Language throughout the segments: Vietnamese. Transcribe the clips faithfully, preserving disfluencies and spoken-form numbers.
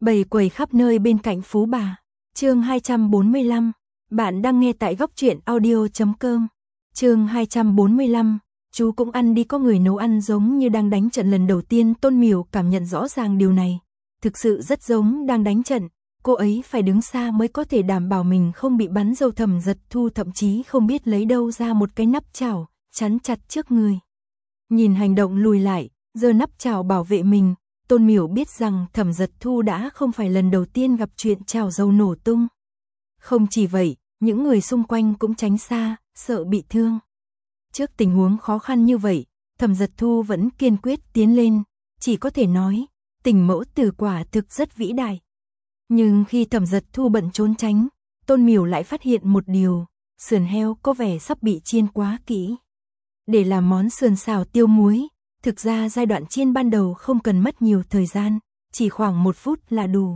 Bầy quầy khắp nơi bên cạnh Phú Bà. Chương hai trăm bốn mươi lăm. Bạn đang nghe tại góc truyện audio chấm com. Chương hai trăm bốn mươi lăm. Chú cũng ăn đi, có người nấu ăn giống như đang đánh trận lần đầu tiên. Tôn Miểu cảm nhận rõ ràng điều này. Thực sự rất giống đang đánh trận. Cô ấy phải đứng xa mới có thể đảm bảo mình không bị bắn dâu. Thẩm Dật Thu thậm chí không biết lấy đâu ra một cái nắp chảo, chắn chặt trước người. Nhìn hành động lùi lại, giơ nắp chảo bảo vệ mình, Tôn Miểu biết rằng Thẩm Dật Thu đã không phải lần đầu tiên gặp chuyện chảo dầu nổ tung. Không chỉ vậy, những người xung quanh cũng tránh xa, sợ bị thương. Trước tình huống khó khăn như vậy, Thẩm Dật Thu vẫn kiên quyết tiến lên, chỉ có thể nói, tình mẫu tử quả thực rất vĩ đại. Nhưng khi Thẩm Dật Thu bận trốn tránh, Tôn Miểu lại phát hiện một điều, sườn heo có vẻ sắp bị chiên quá kỹ. Để làm món sườn xào tiêu muối, thực ra giai đoạn chiên ban đầu không cần mất nhiều thời gian, chỉ khoảng một phút là đủ.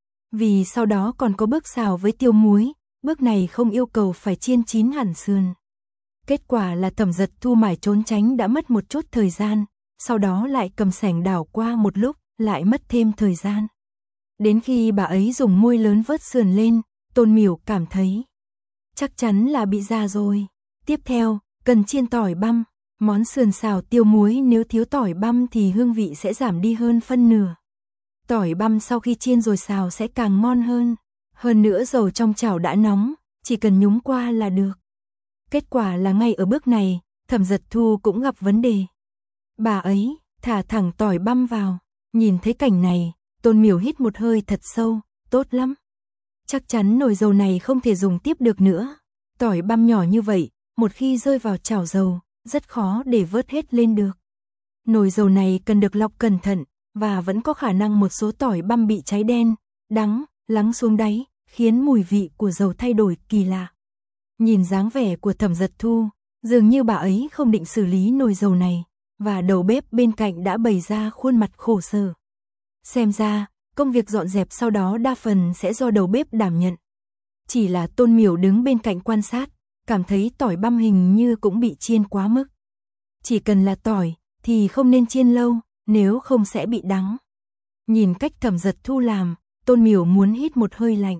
Vì sau đó còn có bước xào với tiêu muối, bước này không yêu cầu phải chiên chín hẳn sườn. Kết quả là Thẩm Dật Thu mải trốn tránh đã mất một chút thời gian, sau đó lại cầm sẻng đảo qua một lúc, lại mất thêm thời gian. Đến khi bà ấy dùng môi lớn vớt sườn lên, Tôn Miểu cảm thấy chắc chắn là bị già rồi. Tiếp theo, cần chiên tỏi băm. Món sườn xào tiêu muối nếu thiếu tỏi băm thì hương vị sẽ giảm đi hơn phân nửa. Tỏi băm sau khi chiên rồi xào sẽ càng ngon hơn. Hơn nữa dầu trong chảo đã nóng, chỉ cần nhúng qua là được. Kết quả là ngay ở bước này, Thẩm Dật Thu cũng gặp vấn đề. Bà ấy thả thẳng tỏi băm vào. Nhìn thấy cảnh này, Tôn Miểu hít một hơi thật sâu, tốt lắm. Chắc chắn nồi dầu này không thể dùng tiếp được nữa. Tỏi băm nhỏ như vậy, một khi rơi vào chảo dầu, rất khó để vớt hết lên được. Nồi dầu này cần được lọc cẩn thận, và vẫn có khả năng một số tỏi băm bị cháy đen, đắng, lắng xuống đáy, khiến mùi vị của dầu thay đổi kỳ lạ. Nhìn dáng vẻ của Thẩm Dật Thu, dường như bà ấy không định xử lý nồi dầu này, và đầu bếp bên cạnh đã bày ra khuôn mặt khổ sở. Xem ra, công việc dọn dẹp sau đó đa phần sẽ do đầu bếp đảm nhận. Chỉ là Tôn Miểu đứng bên cạnh quan sát, cảm thấy tỏi băm hình như cũng bị chiên quá mức. Chỉ cần là tỏi, thì không nên chiên lâu, nếu không sẽ bị đắng. Nhìn cách Thẩm Dật Thu làm, Tôn Miểu muốn hít một hơi lạnh.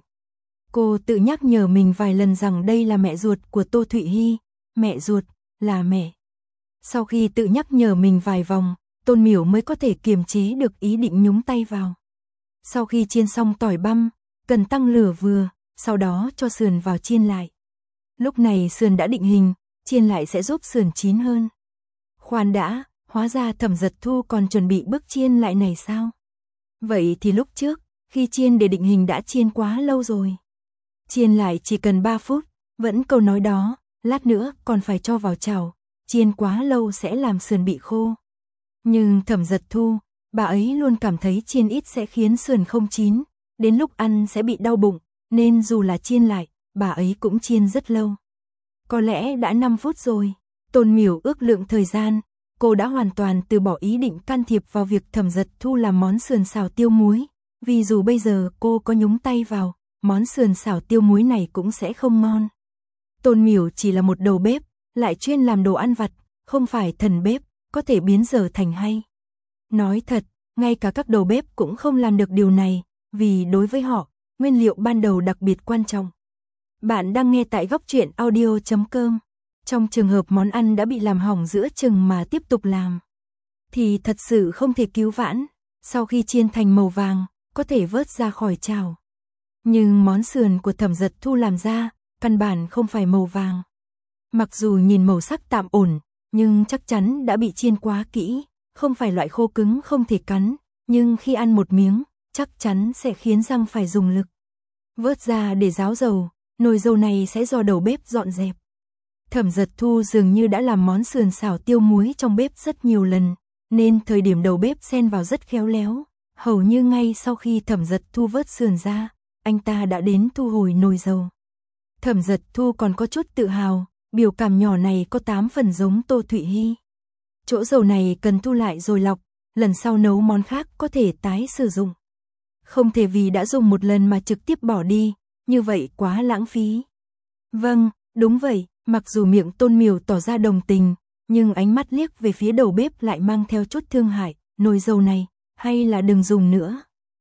Cô tự nhắc nhở mình vài lần rằng đây là mẹ ruột của Tô Thụy Hy, mẹ ruột, là mẹ. Sau khi tự nhắc nhở mình vài vòng, Tôn Miểu mới có thể kiềm chế được ý định nhúng tay vào. Sau khi chiên xong tỏi băm, cần tăng lửa vừa, sau đó cho sườn vào chiên lại. Lúc này sườn đã định hình, chiên lại sẽ giúp sườn chín hơn. Khoan đã, hóa ra Thẩm Dật Thu còn chuẩn bị bước chiên lại này sao? Vậy thì lúc trước, khi chiên để định hình đã chiên quá lâu rồi. Chiên lại chỉ cần ba phút, vẫn câu nói đó, lát nữa còn phải cho vào chảo, chiên quá lâu sẽ làm sườn bị khô. Nhưng Thẩm Dật Thu, bà ấy luôn cảm thấy chiên ít sẽ khiến sườn không chín, đến lúc ăn sẽ bị đau bụng, nên dù là chiên lại, bà ấy cũng chiên rất lâu. Có lẽ đã năm phút rồi. Tôn Miểu ước lượng thời gian, cô đã hoàn toàn từ bỏ ý định can thiệp vào việc Thẩm Dật Thu làm món sườn xào tiêu muối, vì dù bây giờ cô có nhúng tay vào, món sườn xào tiêu muối này cũng sẽ không ngon. Tôn Miểu chỉ là một đầu bếp, lại chuyên làm đồ ăn vặt, không phải thần bếp, có thể biến dở thành hay. Nói thật, ngay cả các đầu bếp cũng không làm được điều này, vì đối với họ, nguyên liệu ban đầu đặc biệt quan trọng. Bạn đang nghe tại góc truyện audio chấm com. Trong trường hợp món ăn đã bị làm hỏng giữa chừng mà tiếp tục làm, thì thật sự không thể cứu vãn. Sau khi chiên thành màu vàng, có thể vớt ra khỏi chảo. Nhưng món sườn của Thẩm Dật Thu làm ra, căn bản không phải màu vàng. Mặc dù nhìn màu sắc tạm ổn, nhưng chắc chắn đã bị chiên quá kỹ, không phải loại khô cứng không thể cắn, nhưng khi ăn một miếng, chắc chắn sẽ khiến răng phải dùng lực. Vớt ra để ráo dầu, nồi dầu này sẽ do đầu bếp dọn dẹp. Thẩm Dật Thu dường như đã làm món sườn xào tiêu muối trong bếp rất nhiều lần, nên thời điểm đầu bếp xen vào rất khéo léo. Hầu như ngay sau khi Thẩm Dật Thu vớt sườn ra, anh ta đã đến thu hồi nồi dầu. Thẩm Dật Thu còn có chút tự hào, biểu cảm nhỏ này có tám phần giống Tô Thụy Hy. Chỗ dầu này cần thu lại rồi lọc, lần sau nấu món khác có thể tái sử dụng. Không thể vì đã dùng một lần mà trực tiếp bỏ đi, như vậy quá lãng phí. Vâng, đúng vậy, mặc dù miệng Tôn Miểu tỏ ra đồng tình, nhưng ánh mắt liếc về phía đầu bếp lại mang theo chút thương hại, nồi dầu này, hay là đừng dùng nữa.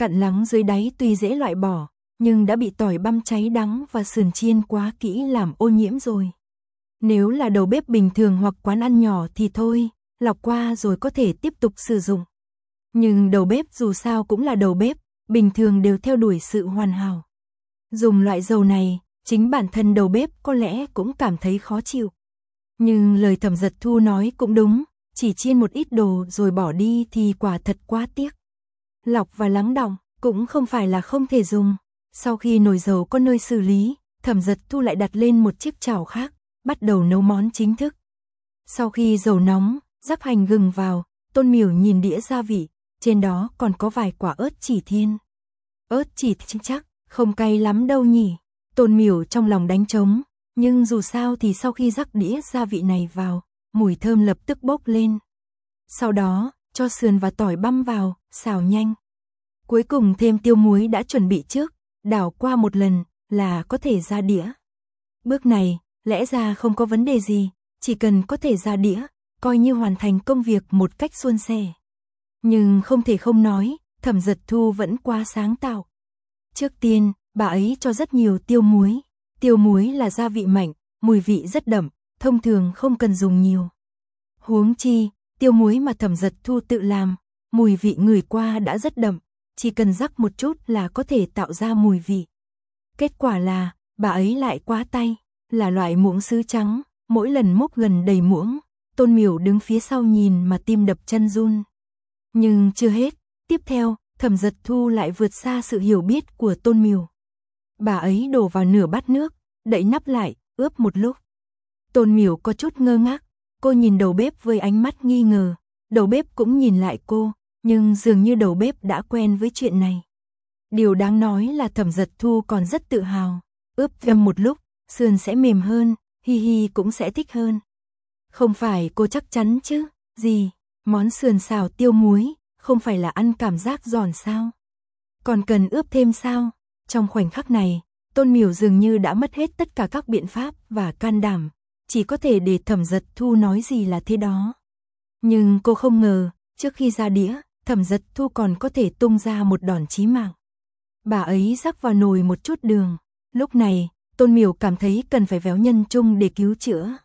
cặn lắng dưới đáy tuy dễ loại bỏ, nhưng đã bị tỏi băm cháy đắng và sườn chiên quá kỹ làm ô nhiễm rồi. Nếu là đầu bếp bình thường hoặc quán ăn nhỏ thì thôi, lọc qua rồi có thể tiếp tục sử dụng. Nhưng đầu bếp dù sao cũng là đầu bếp, bình thường đều theo đuổi sự hoàn hảo. Dùng loại dầu này, chính bản thân đầu bếp có lẽ cũng cảm thấy khó chịu. Nhưng lời Thẩm Dật Thu nói cũng đúng, chỉ chiên một ít đồ rồi bỏ đi thì quả thật quá tiếc. Lọc và lắng đọng cũng không phải là không thể dùng. Sau khi nồi dầu có nơi xử lý, Thẩm Dật Thu lại đặt lên một chiếc chảo khác, bắt đầu nấu món chính thức. Sau khi dầu nóng, rắc hành gừng vào, Tôn Miểu nhìn đĩa gia vị, trên đó còn có vài quả ớt chỉ thiên. Ớt chỉ thiên chắc, không cay lắm đâu nhỉ. Tôn Miểu trong lòng đánh trống, nhưng dù sao thì sau khi rắc đĩa gia vị này vào, mùi thơm lập tức bốc lên. Sau đó, cho sườn và tỏi băm vào, xào nhanh. Cuối cùng thêm tiêu muối đã chuẩn bị trước, đảo qua một lần là có thể ra đĩa. Bước này, lẽ ra không có vấn đề gì, chỉ cần có thể ra đĩa, coi như hoàn thành công việc một cách suôn sẻ. Nhưng không thể không nói, Thẩm Dật Thu vẫn quá sáng tạo. Trước tiên, bà ấy cho rất nhiều tiêu muối. Tiêu muối là gia vị mạnh, mùi vị rất đậm, thông thường không cần dùng nhiều. Huống chi, tiêu muối mà Thẩm Dật Thu tự làm, mùi vị ngửi qua đã rất đậm, chỉ cần rắc một chút là có thể tạo ra mùi vị. Kết quả là, bà ấy lại quá tay, là loại muỗng sứ trắng, mỗi lần múc gần đầy muỗng, Tôn Miểu đứng phía sau nhìn mà tim đập chân run. Nhưng chưa hết, tiếp theo, Thẩm Dật Thu lại vượt xa sự hiểu biết của Tôn Miểu. Bà ấy đổ vào nửa bát nước, đậy nắp lại, ướp một lúc. Tôn Miểu có chút ngơ ngác, cô nhìn đầu bếp với ánh mắt nghi ngờ, đầu bếp cũng nhìn lại cô, nhưng dường như đầu bếp đã quen với chuyện này. Điều đáng nói là Thẩm Dật Thu còn rất tự hào, ướp thêm một lúc, sườn sẽ mềm hơn, hi hi cũng sẽ thích hơn. Không phải cô chắc chắn chứ, gì, món sườn xào tiêu muối, không phải là ăn cảm giác giòn sao? Còn cần ướp thêm sao? Trong khoảnh khắc này, Tôn Miểu dường như đã mất hết tất cả các biện pháp và can đảm, chỉ có thể để Thẩm Dật Thu nói gì là thế đó. Nhưng cô không ngờ, trước khi ra đĩa, Thẩm Dật Thu còn có thể tung ra một đòn chí mạng. Bà ấy rắc vào nồi một chút đường. Lúc này, Tôn Miểu cảm thấy cần phải véo nhân chung để cứu chữa.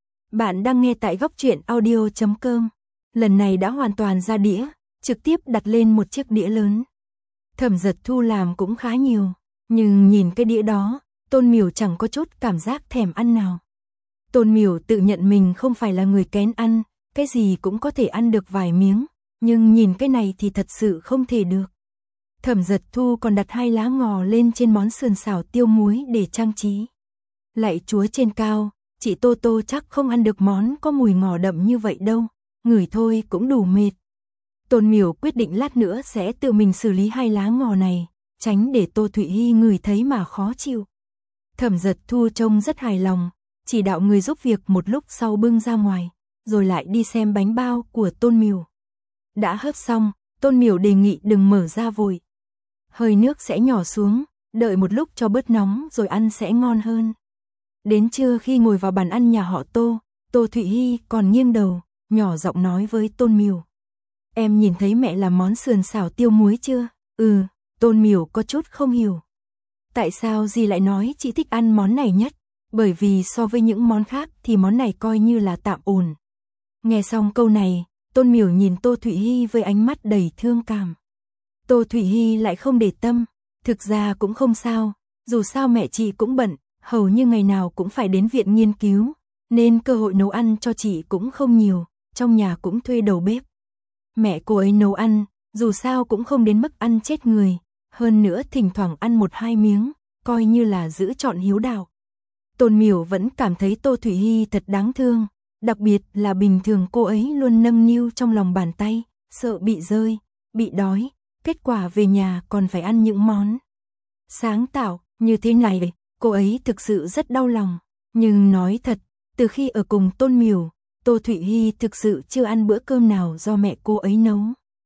Bạn đang nghe tại góc truyện audio chấm com. Lần này đã hoàn toàn ra đĩa, trực tiếp đặt lên một chiếc đĩa lớn. Thẩm Dật Thu làm cũng khá nhiều, nhưng nhìn cái đĩa đó, Tôn Miểu chẳng có chút cảm giác thèm ăn nào. Tôn Miểu tự nhận mình không phải là người kén ăn, cái gì cũng có thể ăn được vài miếng, nhưng nhìn cái này thì thật sự không thể được. Thẩm Dật Thu còn đặt hai lá ngò lên trên món sườn xào tiêu muối để trang trí. Lạy Chúa trên cao, chị Tô Tô chắc không ăn được món có mùi ngò đậm như vậy đâu, ngửi thôi cũng đủ mệt. Tôn Miểu quyết định lát nữa sẽ tự mình xử lý hai lá ngò này, tránh để Tô Thụy Hi ngửi thấy mà khó chịu. Thẩm Dật Thu trông rất hài lòng, chỉ đạo người giúp việc một lúc sau bưng ra ngoài, rồi lại đi xem bánh bao của Tôn Miểu. Đã hấp xong, Tôn Miểu đề nghị đừng mở ra vội. Hơi nước sẽ nhỏ xuống, đợi một lúc cho bớt nóng rồi ăn sẽ ngon hơn. Đến trưa khi ngồi vào bàn ăn nhà họ Tô, Tô Thụy Hi còn nghiêng đầu, nhỏ giọng nói với Tôn Miểu. Em nhìn thấy mẹ làm món sườn xào tiêu muối chưa? Ừ, Tôn Miểu có chút không hiểu. Tại sao dì lại nói chị thích ăn món này nhất? Bởi vì so với những món khác thì món này coi như là tạm ổn. Nghe xong câu này, Tôn Miểu nhìn Tô Thụy Hi với ánh mắt đầy thương cảm. Tô Thụy Hi lại không để tâm, thực ra cũng không sao, dù sao mẹ chị cũng bận, hầu như ngày nào cũng phải đến viện nghiên cứu, nên cơ hội nấu ăn cho chị cũng không nhiều, trong nhà cũng thuê đầu bếp. Mẹ cô ấy nấu ăn, dù sao cũng không đến mức ăn chết người, hơn nữa thỉnh thoảng ăn một hai miếng, coi như là giữ trọn hiếu đạo. Tôn Miểu vẫn cảm thấy Tô Thụy Hi thật đáng thương, đặc biệt là bình thường cô ấy luôn nâng niu trong lòng bàn tay, sợ bị rơi, bị đói, kết quả về nhà còn phải ăn những món sáng tạo như thế này, cô ấy thực sự rất đau lòng. Nhưng nói thật, từ khi ở cùng Tôn Miểu, Tô Thụy Hi thực sự chưa ăn bữa cơm nào do mẹ cô ấy nấu.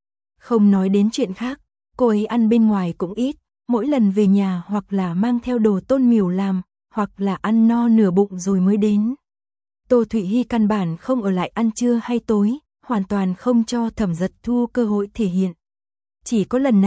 Không nói đến chuyện khác, cô ấy ăn bên ngoài cũng ít, mỗi lần về nhà hoặc là mang theo đồ Tôn Miểu làm, hoặc là ăn no nửa bụng rồi mới đến. Tô Thụy Hi căn bản không ở lại ăn trưa hay tối, hoàn toàn không cho Thẩm Dật Thu cơ hội thể hiện. Chỉ có lần này,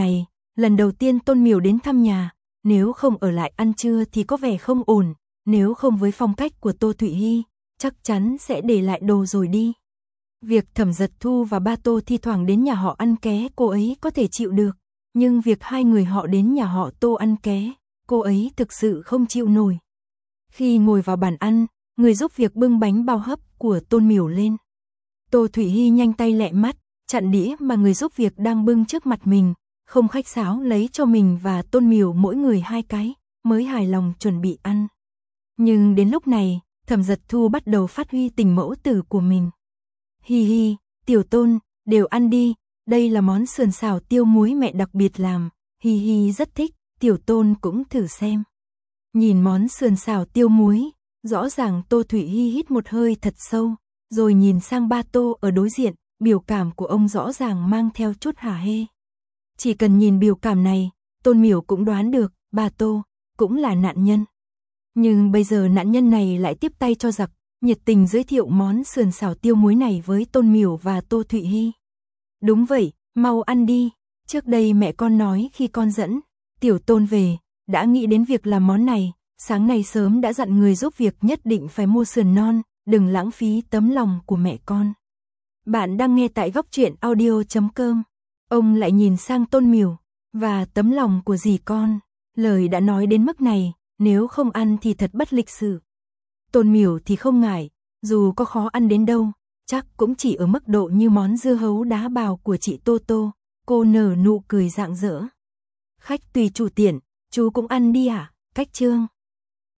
lần đầu tiên Tôn Miểu đến thăm nhà, nếu không ở lại ăn trưa thì có vẻ không ổn, nếu không với phong cách của Tô Thụy Hy, chắc chắn sẽ để lại đồ rồi đi. Việc Thẩm Dật Thu và ba Tô thi thoảng đến nhà họ ăn ké cô ấy có thể chịu được, nhưng việc hai người họ đến nhà họ Tô ăn ké, cô ấy thực sự không chịu nổi. Khi ngồi vào bàn ăn, người giúp việc bưng bánh bao hấp của Tôn Miểu lên. Tô Thụy Hy nhanh tay lẹ mắt, chặn đĩa mà người giúp việc đang bưng trước mặt mình, không khách sáo lấy cho mình và Tôn Miểu mỗi người hai cái, mới hài lòng chuẩn bị ăn. Nhưng đến lúc này, Thẩm Dật Thu bắt đầu phát huy tình mẫu tử của mình. Hi hi, Tiểu Tôn, đều ăn đi, đây là món sườn xào tiêu muối mẹ đặc biệt làm, Hi hi rất thích, Tiểu Tôn cũng thử xem. Nhìn món sườn xào tiêu muối, rõ ràng Tô Thụy Hy hít một hơi thật sâu, rồi nhìn sang ba Tô ở đối diện, biểu cảm của ông rõ ràng mang theo chút hả hê. Chỉ cần nhìn biểu cảm này, Tôn Miểu cũng đoán được, ba Tô cũng là nạn nhân. Nhưng bây giờ nạn nhân này lại tiếp tay cho giặc, nhiệt tình giới thiệu món sườn xào tiêu muối này với Tôn Miểu và Tô Thụy Hy. Đúng vậy, mau ăn đi, trước đây mẹ con nói khi con dẫn Tiểu Tôn về, đã nghĩ đến việc làm món này, sáng nay sớm đã dặn người giúp việc nhất định phải mua sườn non, đừng lãng phí tấm lòng của mẹ con. Bạn đang nghe tại góc truyện audio chấm com. Ông lại nhìn sang Tôn Miểu, và tấm lòng của dì con, lời đã nói đến mức này, nếu không ăn thì thật bất lịch sự. Tôn Miểu thì không ngại, dù có khó ăn đến đâu, chắc cũng chỉ ở mức độ như món dưa hấu đá bào của chị Tô Tô, cô nở nụ cười rạng rỡ. Khách tùy chủ tiện, chú cũng ăn đi à, Cách Trương.